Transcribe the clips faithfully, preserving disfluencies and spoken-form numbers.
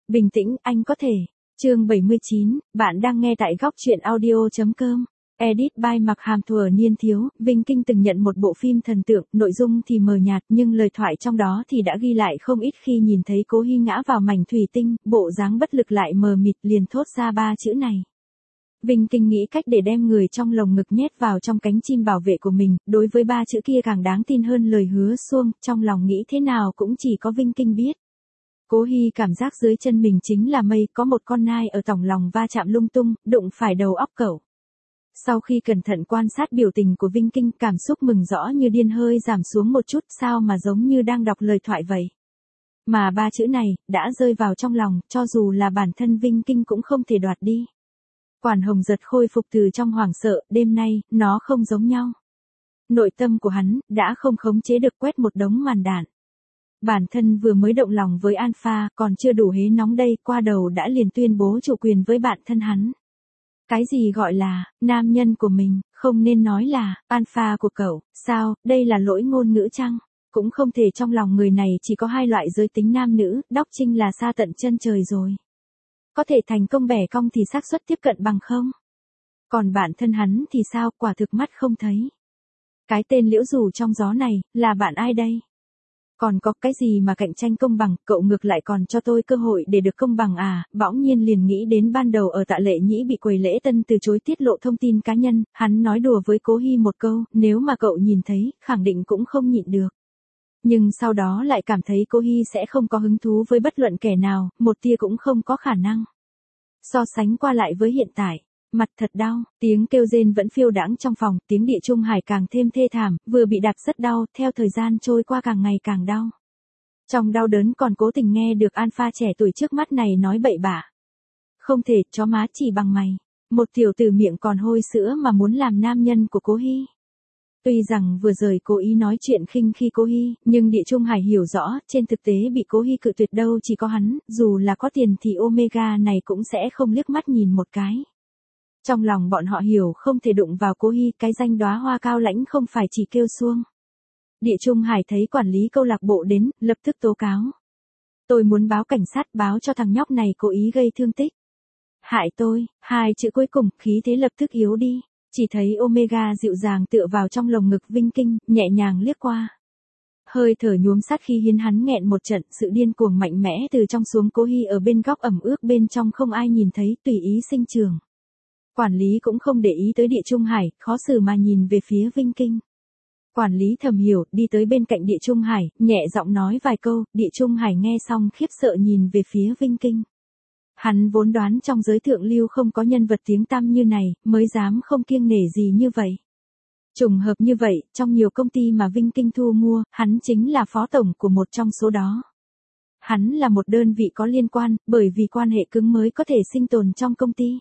Bình tĩnh, anh có thể. Chương bảy mươi chín, bạn đang nghe tại góc truyện audio.com. Edit by Mặc Hàm thuở niên thiếu, Vinh Kinh từng nhận một bộ phim thần tượng, nội dung thì mờ nhạt nhưng lời thoại trong đó thì đã ghi lại không ít khi nhìn thấy Cố Hy ngã vào mảnh thủy tinh, bộ dáng bất lực lại mờ mịt liền thốt ra ba chữ này. Vinh Kinh nghĩ cách để đem người trong lồng ngực nhét vào trong cánh chim bảo vệ của mình, đối với ba chữ kia càng đáng tin hơn lời hứa suông, trong lòng nghĩ thế nào cũng chỉ có Vinh Kinh biết. Cố Hy cảm giác dưới chân mình chính là mây, có một con nai ở tỏng lòng va chạm lung tung, đụng phải đầu óc cẩu. Sau khi cẩn thận quan sát biểu tình của Vinh Kinh, cảm xúc mừng rõ như điên hơi giảm xuống một chút, sao mà giống như đang đọc lời thoại vậy. Mà ba chữ này, đã rơi vào trong lòng, cho dù là bản thân Vinh Kinh cũng không thể đoạt đi. Quản Hồng Giật khôi phục từ trong hoảng sợ, đêm nay, nó không giống nhau. Nội tâm của hắn, đã không khống chế được quét một đống màn đạn. Bản thân vừa mới động lòng với Alpha, còn chưa đủ hế nóng đây, qua đầu đã liền tuyên bố chủ quyền với bản thân hắn. Cái gì gọi là, nam nhân của mình, không nên nói là, Alpha của cậu, sao, đây là lỗi ngôn ngữ chăng? Cũng không thể, trong lòng người này chỉ có hai loại giới tính nam nữ, đóc trinh là xa tận chân trời rồi. Có thể thành công bẻ cong thì xác suất tiếp cận bằng không? Còn bản thân hắn thì sao, quả thực mắt không thấy. Cái tên liễu rủ trong gió này, là bạn ai đây? Còn có cái gì mà cạnh tranh công bằng, cậu ngược lại còn cho tôi cơ hội để được công bằng à, bỗng nhiên liền nghĩ đến ban đầu ở Tạ Lệ Nhĩ bị quầy lễ tân từ chối tiết lộ thông tin cá nhân, hắn nói đùa với Cố Hy một câu, nếu mà cậu nhìn thấy, khẳng định cũng không nhịn được. Nhưng sau đó lại cảm thấy Cố Hy sẽ không có hứng thú với bất luận kẻ nào, một tia cũng không có khả năng. So sánh qua lại với hiện tại. Mặt thật đau, tiếng kêu rên vẫn phiêu đãng trong phòng, tiếng Địa Trung Hải càng thêm thê thảm, vừa bị đạp rất đau, theo thời gian trôi qua càng ngày càng đau. Trong đau đớn còn cố tình nghe được Alpha trẻ tuổi trước mắt này nói bậy bạ. Không thể, chó má chỉ bằng mày. Một tiểu tử miệng còn hôi sữa mà muốn làm nam nhân của Cố Hy. Tuy rằng vừa rồi cố ý nói chuyện khinh khi Cố Hy, nhưng Địa Trung Hải hiểu rõ, trên thực tế bị Cố Hy cự tuyệt đâu chỉ có hắn, dù là có tiền thì Omega này cũng sẽ không liếc mắt nhìn một cái. Trong lòng bọn họ hiểu không thể đụng vào Cố Hy, cái danh đóa hoa cao lãnh không phải chỉ kêu xuông. Địa Trung Hải thấy quản lý câu lạc bộ đến, lập tức tố cáo. Tôi muốn báo cảnh sát, báo cho thằng nhóc này cố ý gây thương tích. Hại tôi, hai chữ cuối cùng, khí thế lập tức yếu đi. Chỉ thấy Omega dịu dàng tựa vào trong lồng ngực Vinh Kinh, nhẹ nhàng liếc qua. Hơi thở nhuốm sát khi hiến hắn nghẹn một trận, sự điên cuồng mạnh mẽ từ trong xuống. Cố Hy ở bên góc ẩm ướt bên trong không ai nhìn thấy, tùy ý sinh trường. Quản lý cũng không để ý tới Địa Trung Hải, khó xử mà nhìn về phía Vinh Kinh. Quản lý thầm hiểu, đi tới bên cạnh Địa Trung Hải, nhẹ giọng nói vài câu, Địa Trung Hải nghe xong khiếp sợ nhìn về phía Vinh Kinh. Hắn vốn đoán trong giới thượng lưu không có nhân vật tiếng tăm như này, mới dám không kiêng nể gì như vậy. Trùng hợp như vậy, trong nhiều công ty mà Vinh Kinh thu mua, hắn chính là phó tổng của một trong số đó. Hắn là một đơn vị có liên quan, bởi vì quan hệ cứng mới có thể sinh tồn trong công ty.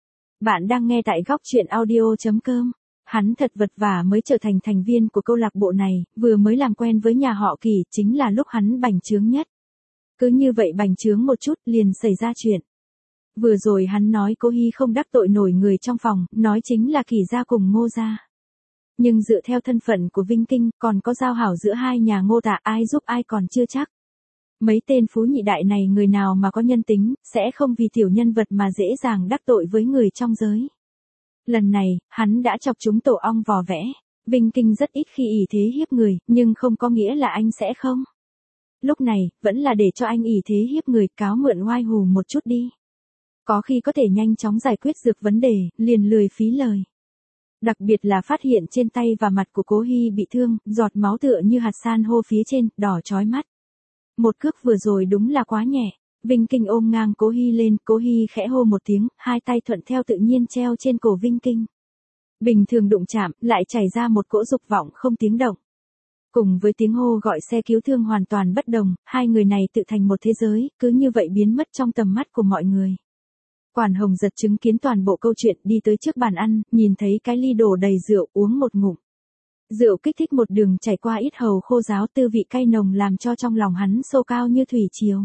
Bạn đang nghe tại góc truyện audio.com. Hắn thật vật vả mới trở thành thành viên của câu lạc bộ này, vừa mới làm quen với nhà họ Kỳ, chính là lúc hắn bành trướng nhất. Cứ như vậy bành trướng một chút, liền xảy ra chuyện. Vừa rồi hắn nói Cố Hy không đắc tội nổi người trong phòng, nói chính là Kỳ gia cùng Ngô gia. Nhưng dựa theo thân phận của Vinh Kinh, còn có giao hảo giữa hai nhà Ngô Tạ, ai giúp ai còn chưa chắc. Mấy tên phú nhị đại này người nào mà có nhân tính, sẽ không vì tiểu nhân vật mà dễ dàng đắc tội với người trong giới. Lần này, hắn đã chọc chúng tổ ong vò vẽ. Vinh Kinh rất ít khi ỷ thế hiếp người, nhưng không có nghĩa là anh sẽ không. Lúc này, vẫn là để cho anh ỷ thế hiếp người, cáo mượn oai hù một chút đi. Có khi có thể nhanh chóng giải quyết được vấn đề, liền lười phí lời. Đặc biệt là phát hiện trên tay và mặt của Cố Hy bị thương, giọt máu tựa như hạt san hô phía trên, đỏ chói mắt. Một cước vừa rồi đúng là quá nhẹ. Vinh Kinh ôm ngang Cố Hy lên, Cố Hy khẽ hô một tiếng, hai tay thuận theo tự nhiên treo trên cổ Vinh Kinh. Bình thường đụng chạm, lại chảy ra một cỗ dục vọng không tiếng động. Cùng với tiếng hô gọi xe cứu thương hoàn toàn bất đồng, hai người này tự thành một thế giới, cứ như vậy biến mất trong tầm mắt của mọi người. Quản Hồng Giật chứng kiến toàn bộ câu chuyện, đi tới trước bàn ăn, nhìn thấy cái ly đổ đầy rượu, uống một ngụm. Rượu kích thích một đường chảy qua ít hầu khô ráo, tư vị cay nồng làm cho trong lòng hắn sôi cao như thủy triều.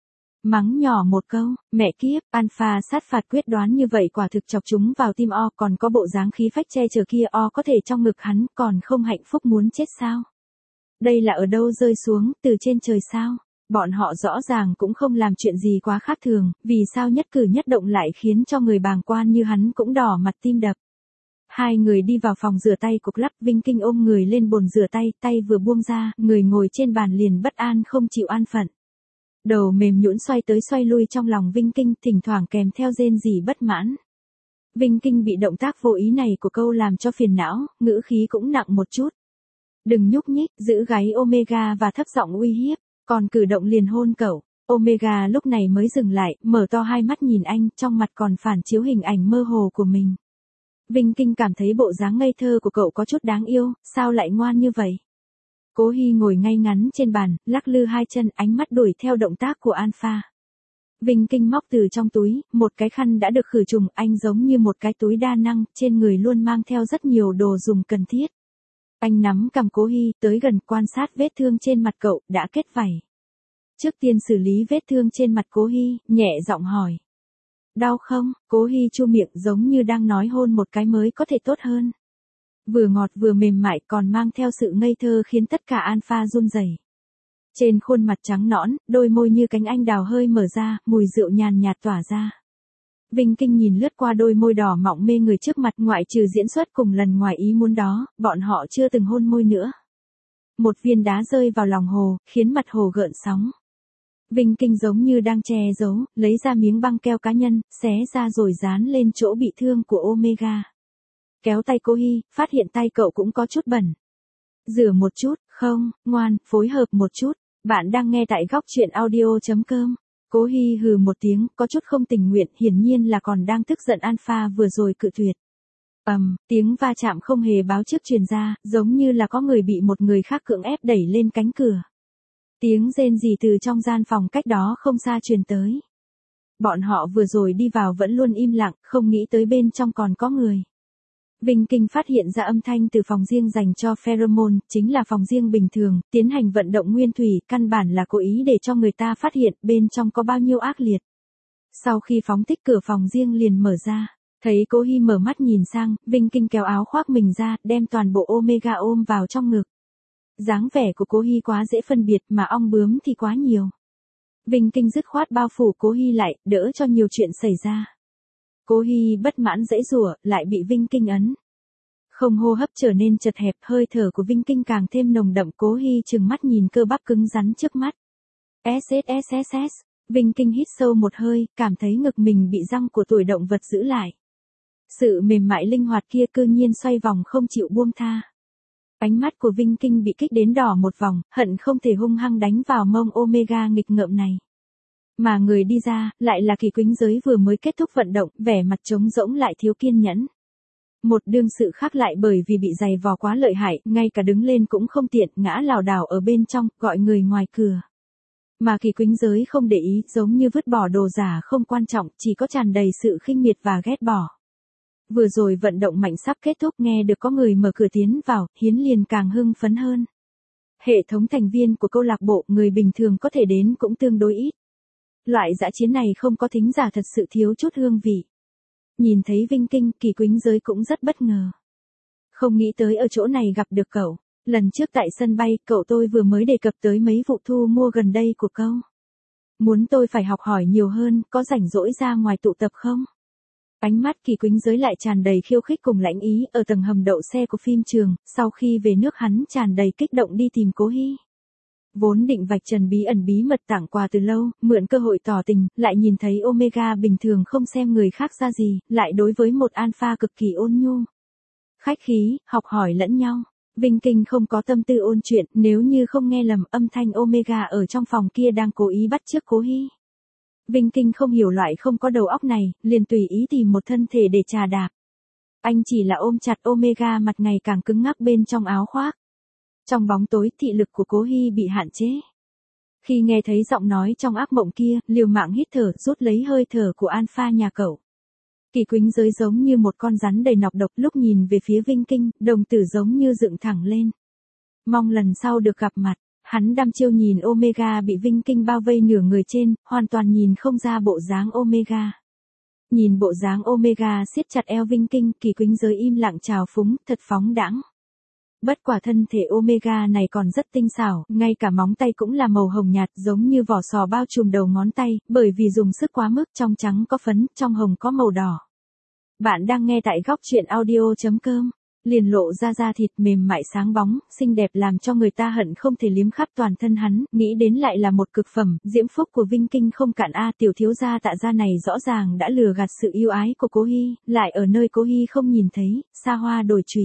Mắng nhỏ một câu, mẹ kiếp, Alpha sát phạt quyết đoán như vậy quả thực chọc chúng vào tim O, còn có bộ dáng khí phách che chở kia O có thể trong ngực hắn, còn không hạnh phúc muốn chết sao? Đây là ở đâu rơi xuống, từ trên trời sao? Bọn họ rõ ràng cũng không làm chuyện gì quá khác thường, vì sao nhất cử nhất động lại khiến cho người bàng quan như hắn cũng đỏ mặt tim đập. Hai người đi vào phòng rửa tay cục lắp, Vinh Kinh ôm người lên bồn rửa tay, tay vừa buông ra, người ngồi trên bàn liền bất an không chịu an phận. Đầu mềm nhũn xoay tới xoay lui trong lòng Vinh Kinh, thỉnh thoảng kèm theo rên rỉ bất mãn. Vinh Kinh bị động tác vô ý này của câu làm cho phiền não, ngữ khí cũng nặng một chút. Đừng nhúc nhích, giữ gáy Omega và thấp giọng uy hiếp, còn cử động liền hôn cậu. Omega lúc này mới dừng lại, mở to hai mắt nhìn anh, trong mặt còn phản chiếu hình ảnh mơ hồ của mình. Vinh Kinh cảm thấy bộ dáng ngây thơ của cậu có chút đáng yêu, sao lại ngoan như vậy? Cố Hi ngồi ngay ngắn trên bàn, lắc lư hai chân, ánh mắt đuổi theo động tác của Alpha. Vinh Kinh móc từ trong túi, một cái khăn đã được khử trùng, anh giống như một cái túi đa năng, trên người luôn mang theo rất nhiều đồ dùng cần thiết. Anh nắm cầm Cố Hi, tới gần quan sát vết thương trên mặt cậu, đã kết vảy. Trước tiên xử lý vết thương trên mặt Cố Hi, nhẹ giọng hỏi. Đau không? Cố Hi chu miệng giống như đang nói hôn một cái mới có thể tốt hơn. Vừa ngọt vừa mềm mại còn mang theo sự ngây thơ khiến tất cả Alpha run rẩy. Trên khuôn mặt trắng nõn, đôi môi như cánh anh đào hơi mở ra, mùi rượu nhàn nhạt tỏa ra. Vinh Kinh nhìn lướt qua đôi môi đỏ mọng mê người trước mặt, ngoại trừ diễn xuất cùng lần ngoài ý muốn đó, bọn họ chưa từng hôn môi nữa. Một viên đá rơi vào lòng hồ, khiến mặt hồ gợn sóng. Vinh Kinh giống như đang che giấu, lấy ra miếng băng keo cá nhân, xé ra rồi dán lên chỗ bị thương của Omega. Kéo tay Cố Hi, phát hiện tay cậu cũng có chút bẩn. Rửa một chút, không, ngoan, phối hợp một chút. Bạn đang nghe tại góc truyện audio chấm com. Cố Hi hừ một tiếng, có chút không tình nguyện, hiển nhiên là còn đang tức giận Alpha vừa rồi cự tuyệt. Ầm, um, tiếng va chạm không hề báo trước truyền ra, giống như là có người bị một người khác cưỡng ép đẩy lên cánh cửa. Tiếng rên rỉ từ trong gian phòng cách đó không xa truyền tới. Bọn họ vừa rồi đi vào vẫn luôn im lặng, không nghĩ tới bên trong còn có người. Vinh Kinh phát hiện ra âm thanh từ phòng riêng dành cho pheromone, chính là phòng riêng bình thường, tiến hành vận động nguyên thủy, căn bản là cố ý để cho người ta phát hiện bên trong có bao nhiêu ác liệt. Sau khi phóng thích cửa phòng riêng liền mở ra, thấy Cố Hi mở mắt nhìn sang, Vinh Kinh kéo áo khoác mình ra, đem toàn bộ Omega ôm vào trong ngực. Dáng vẻ của Cố Hi quá dễ phân biệt mà ong bướm thì quá nhiều. Vinh Kinh dứt khoát bao phủ Cố Hi lại, đỡ cho nhiều chuyện xảy ra. Cố Hi bất mãn giãy giụa, lại bị Vinh Kinh ấn. Không hô hấp trở nên chật hẹp, hơi thở của Vinh Kinh càng thêm nồng đậm. Cố Hi trừng mắt nhìn cơ bắp cứng rắn trước mắt. ét ét ét ét ét, Vinh Kinh hít sâu một hơi, cảm thấy ngực mình bị răng của tuổi động vật giữ lại. Sự mềm mại linh hoạt kia cư nhiên xoay vòng không chịu buông tha. Ánh mắt của Vinh Kinh bị kích đến đỏ một vòng, hận không thể hung hăng đánh vào mông Omega nghịch ngợm này. Mà người đi ra, lại là Kỳ Quýnh Giới vừa mới kết thúc vận động, vẻ mặt trống rỗng lại thiếu kiên nhẫn. Một đương sự khác lại bởi vì bị giày vò quá lợi hại, ngay cả đứng lên cũng không tiện, ngã lảo đảo ở bên trong, gọi người ngoài cửa. Mà Kỳ Quýnh Giới không để ý, giống như vứt bỏ đồ giả không quan trọng, chỉ có tràn đầy sự khinh miệt và ghét bỏ. Vừa rồi vận động mạnh sắp kết thúc, nghe được có người mở cửa tiến vào, Hiến liền càng hưng phấn hơn. Hệ thống thành viên của câu lạc bộ, người bình thường có thể đến cũng tương đối ít. Loại dã chiến này không có thính giả thật sự thiếu chút hương vị. Nhìn thấy Vinh Kinh, Kỳ Quýnh Giới cũng rất bất ngờ. Không nghĩ tới ở chỗ này gặp được cậu. Lần trước tại sân bay, cậu tôi vừa mới đề cập tới mấy vụ thu mua gần đây của cậu. Muốn tôi phải học hỏi nhiều hơn, có rảnh rỗi ra ngoài tụ tập không? Ánh mắt Kỳ Quýnh Giới lại tràn đầy khiêu khích cùng lãnh ý, ở tầng hầm đậu xe của phim trường, sau khi về nước hắn tràn đầy kích động đi tìm Cố Hi. Vốn định vạch trần bí ẩn bí mật tặng quà từ lâu, mượn cơ hội tỏ tình, lại nhìn thấy Omega bình thường không xem người khác ra gì, lại đối với một Alpha cực kỳ ôn nhu. Khách khí, học hỏi lẫn nhau. Vinh Kinh không có tâm tư ôn chuyện, nếu như không nghe lầm âm thanh Omega ở trong phòng kia đang cố ý bắt chước Cố Hi. Vinh Kinh không hiểu loại không có đầu óc này, liền tùy ý tìm một thân thể để trà đạp. Anh chỉ là ôm chặt Omega, mặt ngày càng cứng ngắc bên trong áo khoác. Trong bóng tối, thị lực của Cố Hi bị hạn chế. Khi nghe thấy giọng nói trong ác mộng kia, liều mạng hít thở, rút lấy hơi thở của Alpha nhà cậu. Kỳ Quýnh Giới giống như một con rắn đầy nọc độc, lúc nhìn về phía Vinh Kinh, đồng tử giống như dựng thẳng lên. Mong lần sau được gặp mặt. Hắn đăm chiêu nhìn Omega bị Vinh Kinh bao vây nửa người trên, hoàn toàn nhìn không ra bộ dáng Omega. Nhìn bộ dáng Omega siết chặt eo Vinh Kinh, Kỳ Quýnh Giới im lặng chào phúng, thật phóng đãng. Bất quả thân thể Omega này còn rất tinh xảo, ngay cả móng tay cũng là màu hồng nhạt giống như vỏ sò bao trùm đầu ngón tay, bởi vì dùng sức quá mức, trong trắng có phấn, trong hồng có màu đỏ. Bạn đang nghe tại góc truyện audio.com. Liền lộ ra da thịt mềm mại sáng bóng, xinh đẹp làm cho người ta hận không thể liếm khắp toàn thân hắn, nghĩ đến lại là một cực phẩm, diễm phúc của Vinh Kinh không cạn a. Tiểu thiếu gia Tạ gia này rõ ràng đã lừa gạt sự yêu ái của Cố Hi, lại ở nơi Cố Hi không nhìn thấy, xa hoa đổi chủy.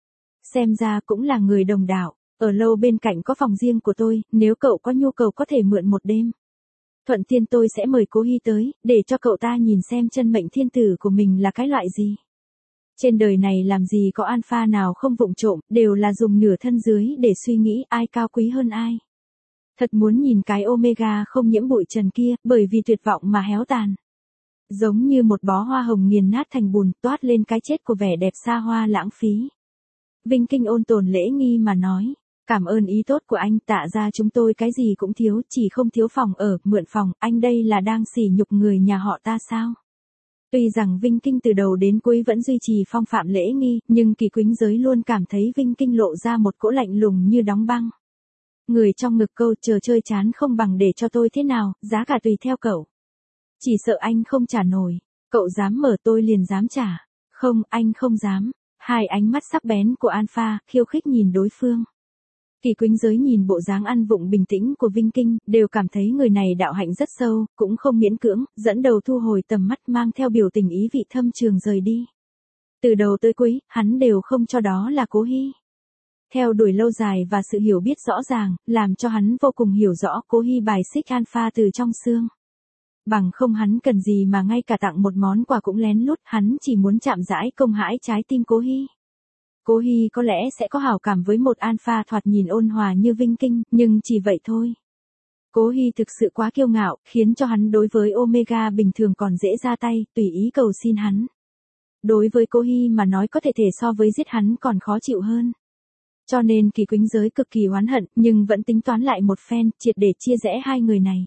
Xem ra cũng là người đồng đạo, ở lâu bên cạnh có phòng riêng của tôi, nếu cậu có nhu cầu có thể mượn một đêm. Thuận tiên tôi sẽ mời Cố Hi tới, để cho cậu ta nhìn xem chân mệnh thiên tử của mình là cái loại gì. Trên đời này làm gì có alpha nào không vụng trộm, đều là dùng nửa thân dưới để suy nghĩ ai cao quý hơn ai. Thật muốn nhìn cái Omega không nhiễm bụi trần kia, bởi vì tuyệt vọng mà héo tàn. Giống như một bó hoa hồng nghiền nát thành bùn, toát lên cái chết của vẻ đẹp xa hoa lãng phí. Vinh Kinh ôn tồn lễ nghi mà nói, cảm ơn ý tốt của anh. Tạ ra chúng tôi cái gì cũng thiếu, chỉ không thiếu phòng ở, mượn phòng, anh đây là đang sỉ nhục người nhà họ ta sao? Tuy rằng Vinh Kinh từ đầu đến cuối vẫn duy trì phong phạm lễ nghi, nhưng Kỳ Quýnh Giới luôn cảm thấy Vinh Kinh lộ ra một cỗ lạnh lùng như đóng băng. Người trong ngực câu chờ chơi chán không bằng để cho tôi thế nào, giá cả tùy theo cậu. Chỉ sợ anh không trả nổi, cậu dám mở tôi liền dám trả. Không, anh không dám. Hai ánh mắt sắc bén của Alpha, khiêu khích nhìn đối phương. Kỳ Quýnh Giới nhìn bộ dáng ăn vụng bình tĩnh của Vinh Kinh, đều cảm thấy người này đạo hạnh rất sâu, cũng không miễn cưỡng, dẫn đầu thu hồi tầm mắt mang theo biểu tình ý vị thâm trường rời đi. Từ đầu tới cuối, hắn đều không cho đó là Cố Hi. Theo đuổi lâu dài và sự hiểu biết rõ ràng, làm cho hắn vô cùng hiểu rõ Cố Hi bài xích Alpha từ trong xương. Bằng không hắn cần gì mà ngay cả tặng một món quà cũng lén lút, hắn chỉ muốn chạm rãi công hãi trái tim Cố Hi. Cố Hi có lẽ sẽ có hảo cảm với một alpha thoạt nhìn ôn hòa như Vinh Kinh, nhưng chỉ vậy thôi. Cố Hi thực sự quá kiêu ngạo, khiến cho hắn đối với Omega bình thường còn dễ ra tay, tùy ý cầu xin hắn. Đối với Cố Hi mà nói có thể thể so với giết hắn còn khó chịu hơn. Cho nên Kỳ Quýnh Giới cực kỳ oán hận, nhưng vẫn tính toán lại một phen, triệt để chia rẽ hai người này.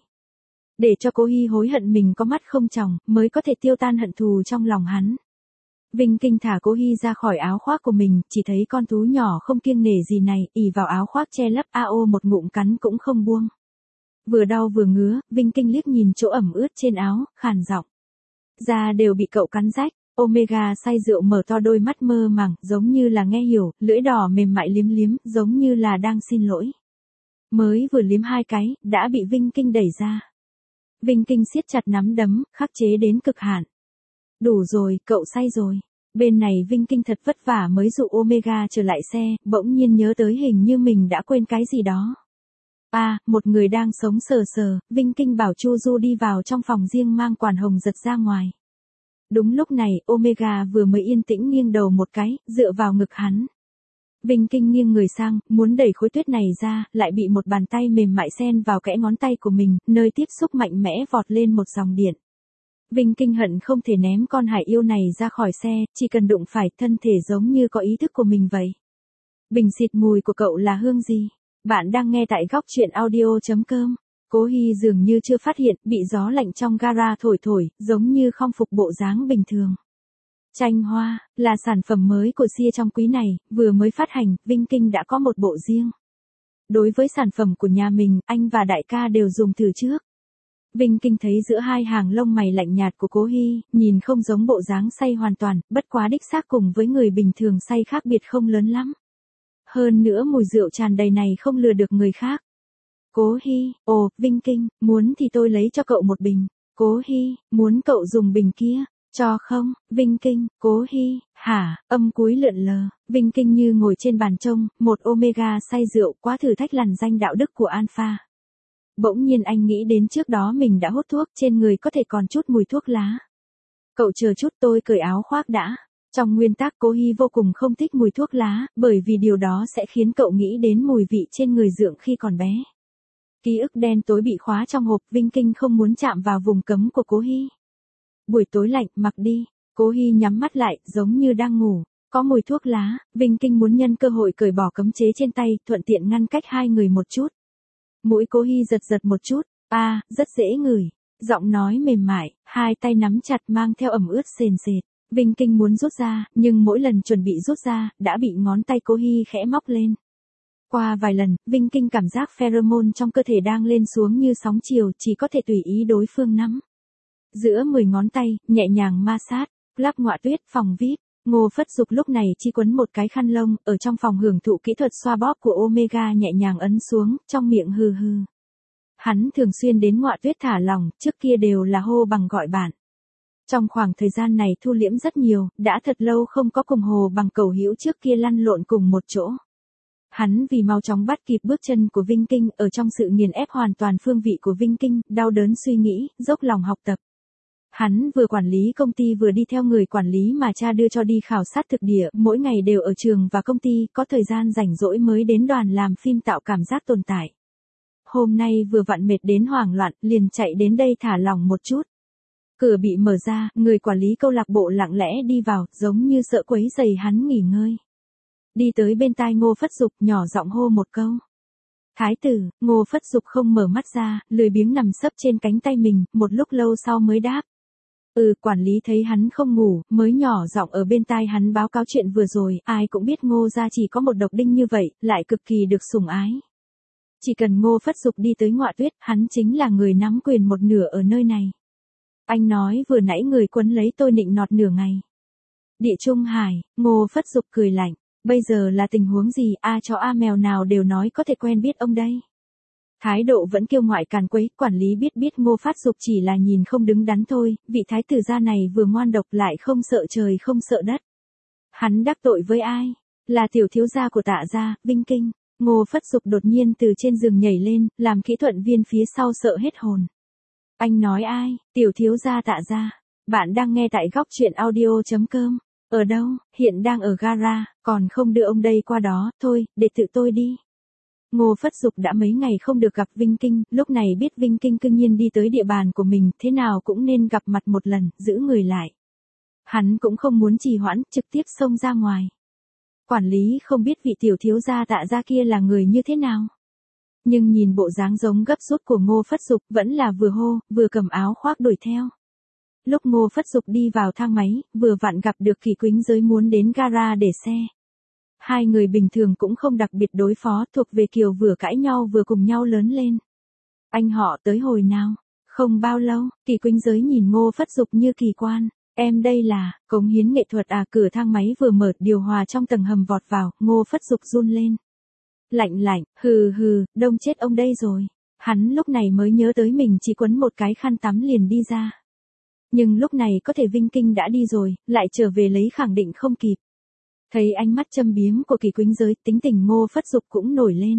Để cho Cố Hi hối hận mình có mắt không tròng, mới có thể tiêu tan hận thù trong lòng hắn. Vinh Kinh thả Cố Hi ra khỏi áo khoác của mình, chỉ thấy con thú nhỏ không kiêng nể gì này, ỉ vào áo khoác che lấp a o một ngụm cắn cũng không buông. Vừa đau vừa ngứa, Vinh Kinh liếc nhìn chỗ ẩm ướt trên áo, khàn giọng. Da đều bị cậu cắn rách. Omega say rượu mở to đôi mắt mơ màng, giống như là nghe hiểu, lưỡi đỏ mềm mại liếm liếm, giống như là đang xin lỗi. Mới vừa liếm hai cái, đã bị Vinh Kinh đẩy ra. Vinh Kinh siết chặt nắm đấm, khắc chế đến cực hạn. Đủ rồi, cậu say rồi. Bên này Vinh Kinh thật vất vả mới dụ Omega trở lại xe, bỗng nhiên nhớ tới hình như mình đã quên cái gì đó. À, một người đang sống sờ sờ, Vinh Kinh bảo Chu Du đi vào trong phòng riêng mang quản hồng giật ra ngoài. Đúng lúc này, Omega vừa mới yên tĩnh nghiêng đầu một cái, dựa vào ngực hắn. Vinh Kinh nghiêng người sang, muốn đẩy khối tuyết này ra, lại bị một bàn tay mềm mại xen vào kẽ ngón tay của mình, nơi tiếp xúc mạnh mẽ vọt lên một dòng điện. Vinh Kinh hận không thể ném con hải yêu này ra khỏi xe, chỉ cần đụng phải thân thể giống như có ý thức của mình vậy. Bình xịt mùi của cậu là hương gì? Bạn đang nghe tại góc truyện audio.com. Cố Hi dường như chưa phát hiện, bị gió lạnh trong gara thổi thổi, giống như không phục bộ dáng bình thường. Chanh hoa, là sản phẩm mới của Sia trong quý này, vừa mới phát hành, Vinh Kinh đã có một bộ riêng. Đối với sản phẩm của nhà mình, anh và đại ca đều dùng từ trước. Vinh Kinh thấy giữa hai hàng lông mày lạnh nhạt của Cố Hi, nhìn không giống bộ dáng say hoàn toàn, bất quá đích xác cùng với người bình thường say khác biệt không lớn lắm. Hơn nữa mùi rượu tràn đầy này không lừa được người khác. Cố Hi, ồ, Vinh Kinh, muốn thì tôi lấy cho cậu một bình. Cố Hi, muốn cậu dùng bình kia, cho không? Vinh Kinh, Cố Hi, hả, âm cúi lượn lờ. Vinh Kinh như ngồi trên bàn trông, một Omega say rượu quá thử thách lằn danh đạo đức của Alpha. Bỗng nhiên anh nghĩ đến trước đó mình đã hút thuốc, trên người có thể còn chút mùi thuốc lá. Cậu chờ chút tôi cởi áo khoác đã. Trong nguyên tắc Cố Hi vô cùng không thích mùi thuốc lá, bởi vì điều đó sẽ khiến cậu nghĩ đến mùi vị trên người dượng khi còn bé. Ký ức đen tối bị khóa trong hộp, Vinh Kinh không muốn chạm vào vùng cấm của Cố Hi. Buổi tối lạnh, mặc đi. Cố Hi nhắm mắt lại, giống như đang ngủ. Có mùi thuốc lá, Vinh Kinh muốn nhân cơ hội cởi bỏ cấm chế trên tay, thuận tiện ngăn cách hai người một chút. Mũi Cố Hi giật giật một chút, a, à, rất dễ ngửi. Giọng nói mềm mại, hai tay nắm chặt mang theo ẩm ướt sền sệt. Vinh Kinh muốn rút ra, nhưng mỗi lần chuẩn bị rút ra, đã bị ngón tay Cố Hi khẽ móc lên. Qua vài lần, Vinh Kinh cảm giác pheromone trong cơ thể đang lên xuống như sóng chiều, chỉ có thể tùy ý đối phương nắm. Giữa mười ngón tay, nhẹ nhàng ma sát, Club Ngọa Tuyết, phòng vi ai pi. Ngô Phất Dục lúc này chỉ quấn một cái khăn lông, ở trong phòng hưởng thụ kỹ thuật xoa bóp của Omega nhẹ nhàng ấn xuống, trong miệng hừ hừ. Hắn thường xuyên đến Ngọa Tuyết thả lỏng, trước kia đều là hô bằng gọi bạn. Trong khoảng thời gian này thu liễm rất nhiều, đã thật lâu không có cùng hồ bằng cầu hữu trước kia lăn lộn cùng một chỗ. Hắn vì mau chóng bắt kịp bước chân của Vinh Kinh, ở trong sự nghiền ép hoàn toàn phương vị của Vinh Kinh, đau đớn suy nghĩ, dốc lòng học tập. Hắn vừa quản lý công ty vừa đi theo người quản lý mà cha đưa cho đi khảo sát thực địa, mỗi ngày đều ở trường và công ty, có thời gian rảnh rỗi mới đến đoàn làm phim tạo cảm giác tồn tại. Hôm nay vừa vặn mệt đến hoảng loạn, liền chạy đến đây thả lỏng một chút. Cửa bị mở ra, người quản lý câu lạc bộ lặng lẽ đi vào, giống như sợ quấy rầy hắn nghỉ ngơi. Đi tới bên tai Ngô Phất Dục, nhỏ giọng hô một câu. Thái tử. Ngô Phất Dục không mở mắt ra, lười biếng nằm sấp trên cánh tay mình, một lúc lâu sau mới đáp. Ừ, quản lý thấy hắn không ngủ, mới nhỏ giọng ở bên tai hắn báo cáo chuyện vừa rồi, ai cũng biết Ngô gia chỉ có một độc đinh như vậy, lại cực kỳ được sủng ái. Chỉ cần Ngô Phất Dục đi tới Ngọa Tuyết, hắn chính là người nắm quyền một nửa ở nơi này. Anh nói vừa nãy người quấn lấy tôi nịnh nọt nửa ngày. Địa Trung Hải. Ngô Phất Dục cười lạnh. Bây giờ là tình huống gì, a chó a mèo nào đều nói có thể quen biết ông đây. Thái độ vẫn kiêu ngạo càn quấy, quản lý biết biết Ngô Phát Dục chỉ là nhìn không đứng đắn thôi, vị thái tử gia này vừa ngoan độc lại không sợ trời không sợ đất. Hắn đắc tội với ai? Là tiểu thiếu gia của Tạ gia, Vinh Kinh. Ngô Phất Dục đột nhiên từ trên giường nhảy lên, làm kỹ thuật viên phía sau sợ hết hồn. Anh nói ai? Tiểu thiếu gia Tạ gia. Bạn đang nghe tại góc truyện audio chấm com. Ở đâu? Hiện đang ở gara, còn không đưa ông đây qua đó, thôi, để tự tôi đi. Ngô Phất Dục đã mấy ngày không được gặp Vinh Kinh, lúc này biết Vinh Kinh cương nhiên đi tới địa bàn của mình, thế nào cũng nên gặp mặt một lần, giữ người lại. Hắn cũng không muốn trì hoãn, trực tiếp xông ra ngoài. Quản lý không biết vị tiểu thiếu gia Tạ gia kia là người như thế nào. Nhưng nhìn bộ dáng giống gấp rút của Ngô Phất Dục vẫn là vừa hô, vừa cầm áo khoác đuổi theo. Lúc Ngô Phất Dục đi vào thang máy, vừa vặn gặp được Kỳ Quýnh Giới muốn đến gara để xe. Hai người bình thường cũng không đặc biệt đối phó, thuộc về kiểu vừa cãi nhau vừa cùng nhau lớn lên. Anh họ tới hồi nào? Không bao lâu, Kỳ Quýnh Giới nhìn Ngô Phất Dục như kỳ quan. Em đây là, cống hiến nghệ thuật à? Cửa thang máy vừa mở, điều hòa trong tầng hầm vọt vào, Ngô Phất Dục run lên. Lạnh lạnh, hừ hừ, đông chết ông đây rồi. Hắn lúc này mới nhớ tới mình chỉ quấn một cái khăn tắm liền đi ra. Nhưng lúc này có thể Vinh Kinh đã đi rồi, lại trở về lấy khẳng định không kịp. Thấy ánh mắt châm biếm của Kỳ Quýnh Giới, tính tình Ngô Phất Dục cũng nổi lên.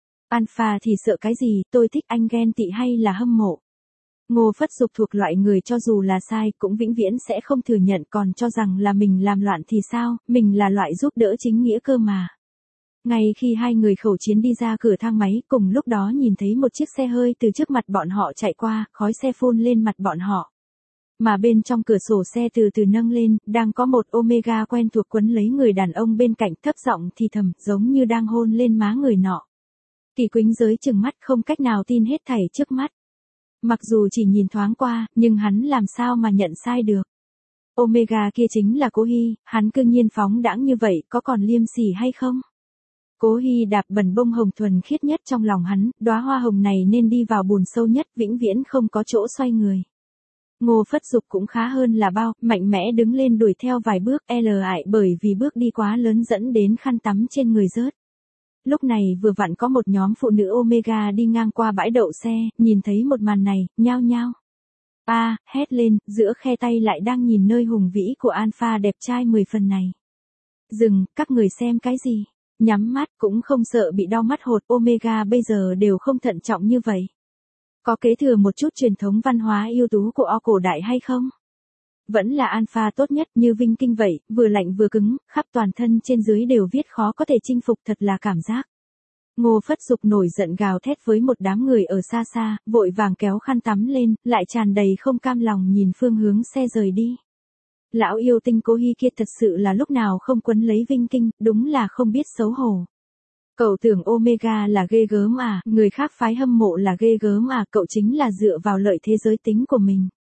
Alpha thì sợ cái gì, tôi thích anh ghen tị hay là hâm mộ. Ngô Phất Dục thuộc loại người cho dù là sai cũng vĩnh viễn sẽ không thừa nhận, còn cho rằng là mình làm loạn thì sao, mình là loại giúp đỡ chính nghĩa cơ mà. Ngay khi hai người khẩu chiến đi ra cửa thang máy, cùng lúc đó nhìn thấy một chiếc xe hơi từ trước mặt bọn họ chạy qua, khói xe phun lên mặt bọn họ. Mà bên trong cửa sổ xe từ từ nâng lên, đang có một Omega quen thuộc quấn lấy người đàn ông bên cạnh, thấp giọng thì thầm, giống như đang hôn lên má người nọ. Kỳ Quýnh Giới trừng mắt không cách nào tin hết thảy trước mắt. Mặc dù chỉ nhìn thoáng qua, nhưng hắn làm sao mà nhận sai được. Omega kia chính là Cố Hi, hắn cương nhiên phóng đãng như vậy, có còn liêm sỉ hay không? Cố Hi đạp bẩn bông hồng thuần khiết nhất trong lòng hắn, đóa hoa hồng này nên đi vào bùn sâu nhất, vĩnh viễn không có chỗ xoay người. Ngô Phất Dục cũng khá hơn là bao, mạnh mẽ đứng lên đuổi theo vài bước, e ải bởi vì bước đi quá lớn dẫn đến khăn tắm trên người rớt. Lúc này vừa vặn có một nhóm phụ nữ Omega đi ngang qua bãi đậu xe, nhìn thấy một màn này, nhao nhao. A, à, hét lên, giữa khe tay lại đang nhìn nơi hùng vĩ của Alpha đẹp trai mười phần này. Dừng, các người xem cái gì? Nhắm mắt cũng không sợ bị đau mắt hột, Omega bây giờ đều không thận trọng như vậy. Có kế thừa một chút truyền thống văn hóa ưu tú của O cổ đại hay không? Vẫn là Alpha tốt nhất, như Vinh Kinh vậy, vừa lạnh vừa cứng, khắp toàn thân trên dưới đều viết khó có thể chinh phục, thật là cảm giác. Ngô Phất Dục nổi giận gào thét với một đám người ở xa xa, vội vàng kéo khăn tắm lên, lại tràn đầy không cam lòng nhìn phương hướng xe rời đi. Lão yêu tinh Cố Hi kia thật sự là lúc nào không quấn lấy Vinh Kinh, đúng là không biết xấu hổ. Cậu tưởng Omega là ghê gớm à, người khác phái hâm mộ là ghê gớm à, cậu chính là dựa vào lợi thế giới tính của mình.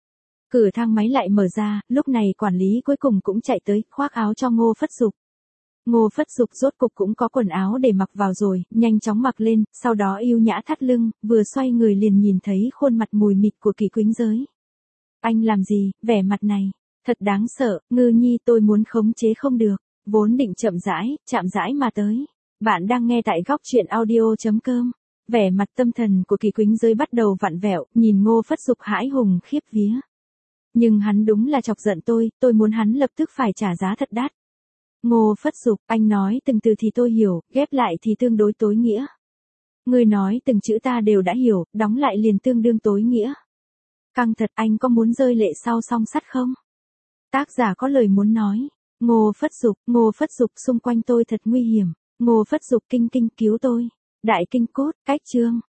Cửa thang máy lại mở ra, lúc này quản lý cuối cùng cũng chạy tới, khoác áo cho Ngô Phất Dục. Ngô Phất Dục rốt cục cũng có quần áo để mặc vào rồi, nhanh chóng mặc lên, sau đó yêu nhã thắt lưng, vừa xoay người liền nhìn thấy khuôn mặt mùi mịt của Kỳ Quýnh Giới. Anh làm gì, vẻ mặt này, thật đáng sợ, Ngư Nhi tôi muốn khống chế không được, vốn định chậm rãi, chạm rãi mà tới. Bạn đang nghe tại góc truyện audio.com. Vẻ mặt tâm thần của Kỳ Quýnh Giới bắt đầu vặn vẹo, nhìn Ngô Phất Dục hãi hùng khiếp vía. Nhưng hắn đúng là chọc giận tôi, tôi muốn hắn lập tức phải trả giá thật đắt. Ngô Phất Dục, anh nói từng từ thì tôi hiểu, ghép lại thì tương đối tối nghĩa. Người nói từng chữ ta đều đã hiểu, đóng lại liền tương đương tối nghĩa. Căng thật, anh có muốn rơi lệ sau song sắt không? Tác giả có lời muốn nói. Ngô Phất Dục, Ngô Phất Dục, xung quanh tôi thật nguy hiểm. Ngô Phất Dục, kinh kinh cứu tôi. Đại kinh cốt, cách chương.